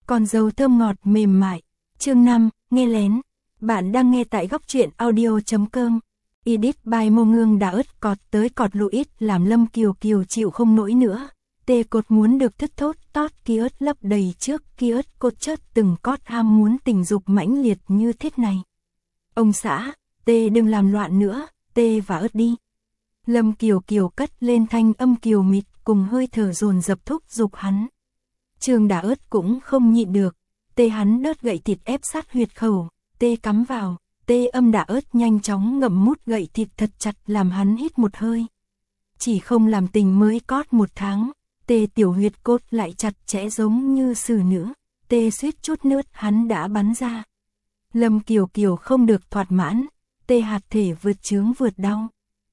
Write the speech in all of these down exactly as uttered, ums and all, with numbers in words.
Con dâu thơm ngọt mềm mại. Chương năm, nghe lén. Bạn đang nghe tại góc truyện audio chấm com. Edit by Mô Ngương đã ớt cọt tới cọt Louis làm Lâm Kiều Kiều chịu không nổi nữa. Tê cột muốn được thứt thốt tót kia ớt lấp đầy trước kia ớt cột chớt từng cót ham muốn tình dục mãnh liệt như thế này. Ông xã, Tê đừng làm loạn nữa, Tê và ớt đi. Lâm Kiều Kiều cất lên thanh âm kiều mịt cùng hơi thở dồn dập thúc giục hắn. Trương đã ớt cũng không nhịn được, Tê hắn đớt gậy thịt ép sát huyệt khẩu, Tê cắm vào, Tê âm đã ớt nhanh chóng ngậm mút gậy thịt thật chặt làm hắn hít một hơi. Chỉ không làm tình mới cót một tháng, Tê tiểu huyệt cốt lại chặt chẽ giống như xử nữ, Tê suýt chút nữa hắn đã bắn ra. Lâm Kiều Kiều không được thoạt mãn, Tê hạt thể vượt chướng vượt đau.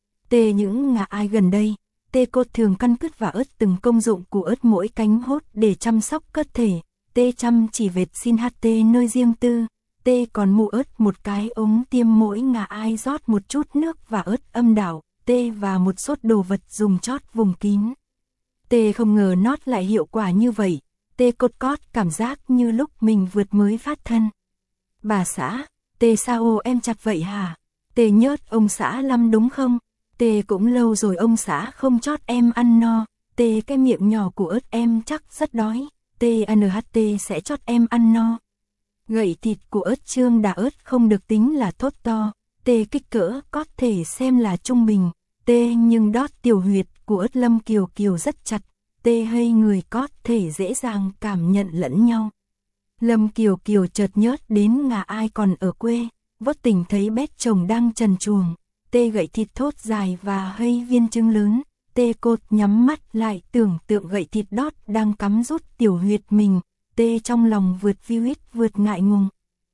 Tê những ngã ai gần đây, Tê cốt thường căn cứt và ớt từng công dụng của ớt mỗi cánh hốt để chăm sóc cơ thể, Tê chăm chỉ vệt xin hát Tê nơi riêng tư, Tê còn mua ớt một cái ống tiêm mỗi ngã ai rót một chút nước và ớt âm đảo, Tê và một sốt đồ vật dùng chót vùng kín. Tê không ngờ nót lại hiệu quả như vậy, Tê cốt cót cảm giác như lúc mình vượt mới phát thân. Bà xã, Tê sao ô em chặt vậy hả? Tê nhớt ông xã lắm đúng không? Tê cũng lâu rồi ông xã không chót em ăn no, Tê cái miệng nhỏ của ớt em chắc rất đói, Tê en hát tê sẽ chót em ăn no. Gậy thịt của ớt Trương đã ớt không được tính là thốt to, Tê kích cỡ có thể xem là trung bình, Tê nhưng đót tiểu huyệt của ớt Lâm Kiều Kiều rất chặt, Tê hay người có thể dễ dàng cảm nhận lẫn nhau. Lâm Kiều Kiều chợt nhớt đến ngà ai còn ở quê, vất tình thấy bét chồng đang trần truồng, Tê gậy thịt thốt dài và hay viên trứng lớn, Tê cột nhắm mắt lại tưởng tượng gậy thịt đót đang cắm rút tiểu huyệt mình, Tê trong lòng vượt vi huyết vượt ngại ngùng.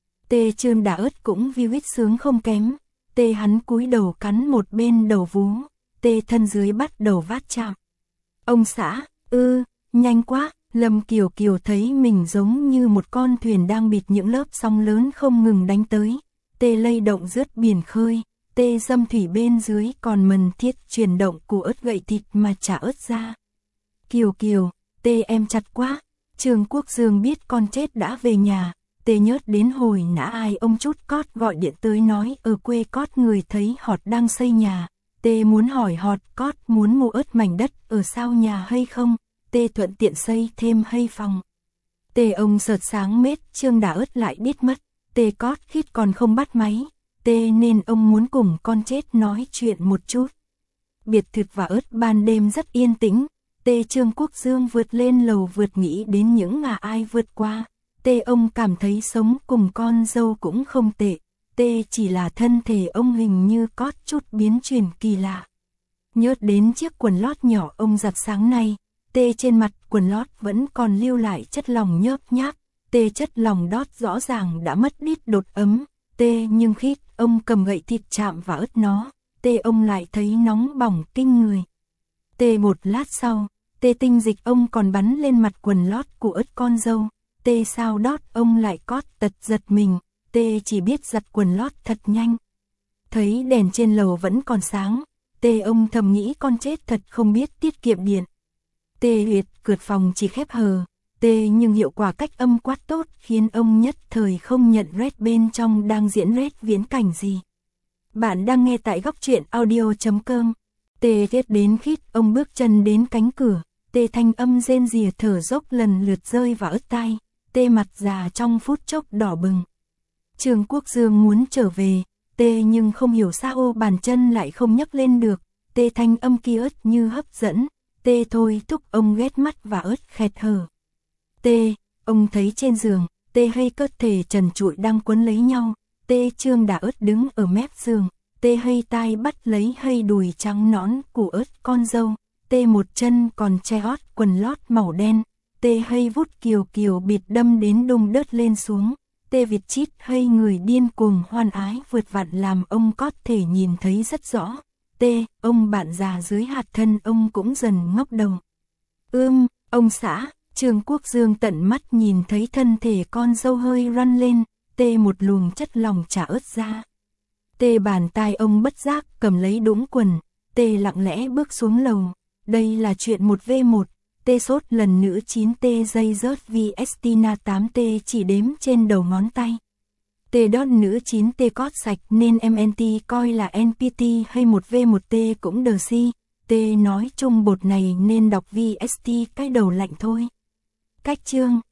Tê Trương đã ớt cũng vi huyết sướng không kém, Tê hắn cúi đầu cắn một bên đầu vú, Tê thân dưới bắt đầu vát chạm. Ông xã, ư, nhanh quá, Lâm Kiều Kiều thấy mình giống như một con thuyền đang bịt những lớp sóng lớn không ngừng đánh tới, Tê lay động rớt biển khơi, Tê dâm thủy bên dưới còn mần thiết chuyển động của ớt gậy thịt mà trả ớt ra. Kiều Kiều, Tê em chặt quá, Trương Quốc Dương biết con chết đã về nhà, Tê nhớt đến hồi nã ai ông chút cót gọi điện tới nói ở quê cót người thấy Họt đang xây nhà, Tê muốn hỏi Họt cót muốn mua ớt mảnh đất ở sau nhà hay không, Tê thuận tiện xây thêm hay phòng. Tê ông sợt sáng mết Trương đã ớt lại biết mất, Tê cót khít còn không bắt máy, Tê nên ông muốn cùng con chết nói chuyện một chút. Biệt thự và ớt ban đêm rất yên tĩnh, Tê Trương Quốc Dương vượt lên lầu vượt nghĩ đến những ngà ai vượt qua, Tê ông cảm thấy sống cùng con dâu cũng không tệ, Tê chỉ là thân thể ông hình như có chút biến chuyển kỳ lạ. Nhớ đến chiếc quần lót nhỏ ông giặt sáng nay, Tê trên mặt quần lót vẫn còn lưu lại chất lòng nhớp nháp, Tê chất lòng đót rõ ràng đã mất đít đột ấm, Tê nhưng khi ông cầm gậy thịt chạm vào ớt nó, Tê ông lại thấy nóng bỏng kinh người. Tê một lát sau, Tê tinh dịch ông còn bắn lên mặt quần lót của ớt con dâu, Tê sao đót ông lại cót tật giật mình, Tê chỉ biết giặt quần lót thật nhanh. Thấy đèn trên lầu vẫn còn sáng, Tê ông thầm nghĩ con chết thật không biết tiết kiệm điện. Tê huyệt cượt phòng chỉ khép hờ, Tê nhưng hiệu quả cách âm quát tốt khiến ông nhất thời không nhận rét bên trong đang diễn rét viễn cảnh gì. Bạn đang nghe tại góc truyện audio chấm com. Tê ghét đến khít ông bước chân đến cánh cửa, Tê thanh âm rên rìa thở dốc lần lượt rơi vào ớt tai, Tê mặt già trong phút chốc đỏ bừng. Trương Quốc Dương muốn trở về, Tê nhưng không hiểu sao ô bàn chân lại không nhấc lên được, Tê thanh âm kia ớt như hấp dẫn, Tê thôi thúc ông ghét mắt và ớt khẹt hở. Tê, ông thấy trên giường, Tê hay cơ thể trần trụi đang quấn lấy nhau, Tê Trương đã ớt đứng ở mép giường, Tê hay tai bắt lấy hay đùi trắng nõn của ớt con dâu, Tê một chân còn che ót quần lót màu đen, Tê hay vút Kiều Kiều bịt đâm đến đung đớt lên xuống, Tê vịt chít hay người điên cuồng hoan ái vượt vặn làm ông có thể nhìn thấy rất rõ. Tê, ông bạn già dưới hạt thân ông cũng dần ngóc đầu. Ưm, ông xã, Trương Quốc Dương tận mắt nhìn thấy thân thể con dâu hơi răn lên, Tê một luồng chất lòng trả ớt ra. Tê bàn tay ông bất giác cầm lấy đũng quần, Tê lặng lẽ bước xuống lầu, đây là chuyện một vê một, T sốt lần nữ chín T dây rớt vì Estina tám T chỉ đếm trên đầu ngón tay. T đót nữ chín T cót sạch nên em en tê coi là en pê tê hay một V một T cũng đờ si. T nói chung bột này nên đọc vê ét tê cái đầu lạnh thôi. Cách chương